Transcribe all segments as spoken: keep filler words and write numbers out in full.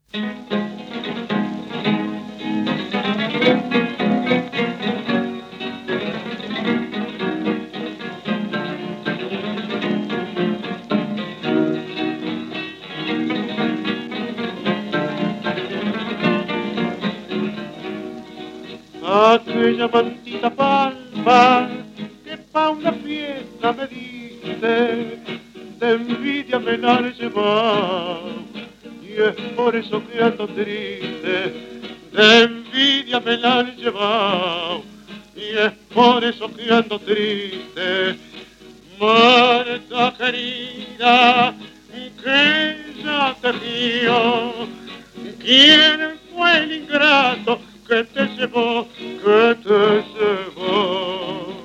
Aquella mantita palma que pa' una fiesta me diste, de envidia me la he llevado, y es por eso que ando triste, de envidia me la he llevado, y es por eso que ando triste. Marta querida, que ya te dio, ¿quién fue el ingrato que te llevó, que te llevó?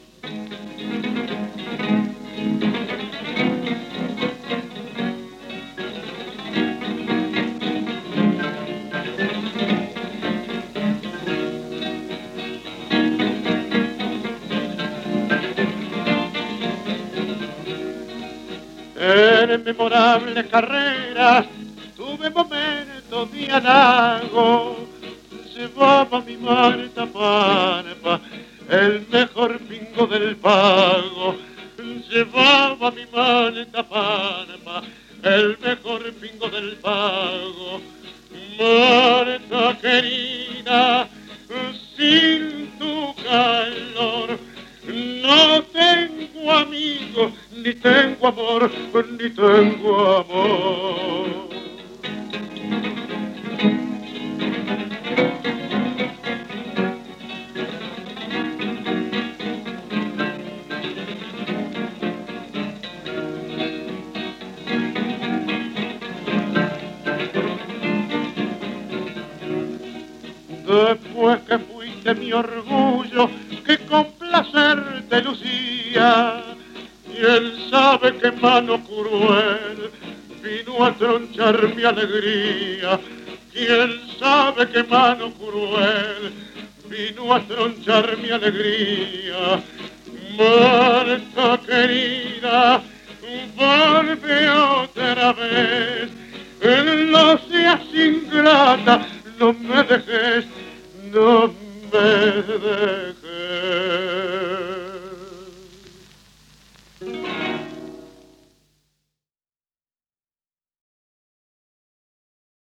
En memorables carreras tuve momentos de halago, llevaba mi Marta Panpa, el mejor pingo del pago. Llevaba mi Marta Panpa, el mejor pingo del pago. Marta querida, sin tu calor no tengo amigos, ni tengo amor, ni tengo amor. Después que fuiste mi orgullo, que con placer te lucía, y él sabe que mano cruel vino a tronchar mi alegría. Quién sabe que mano cruel vino a tronchar mi alegría. Marta querida, vuelve otra vez, no seas ingrata, no me dejes, no me dejes.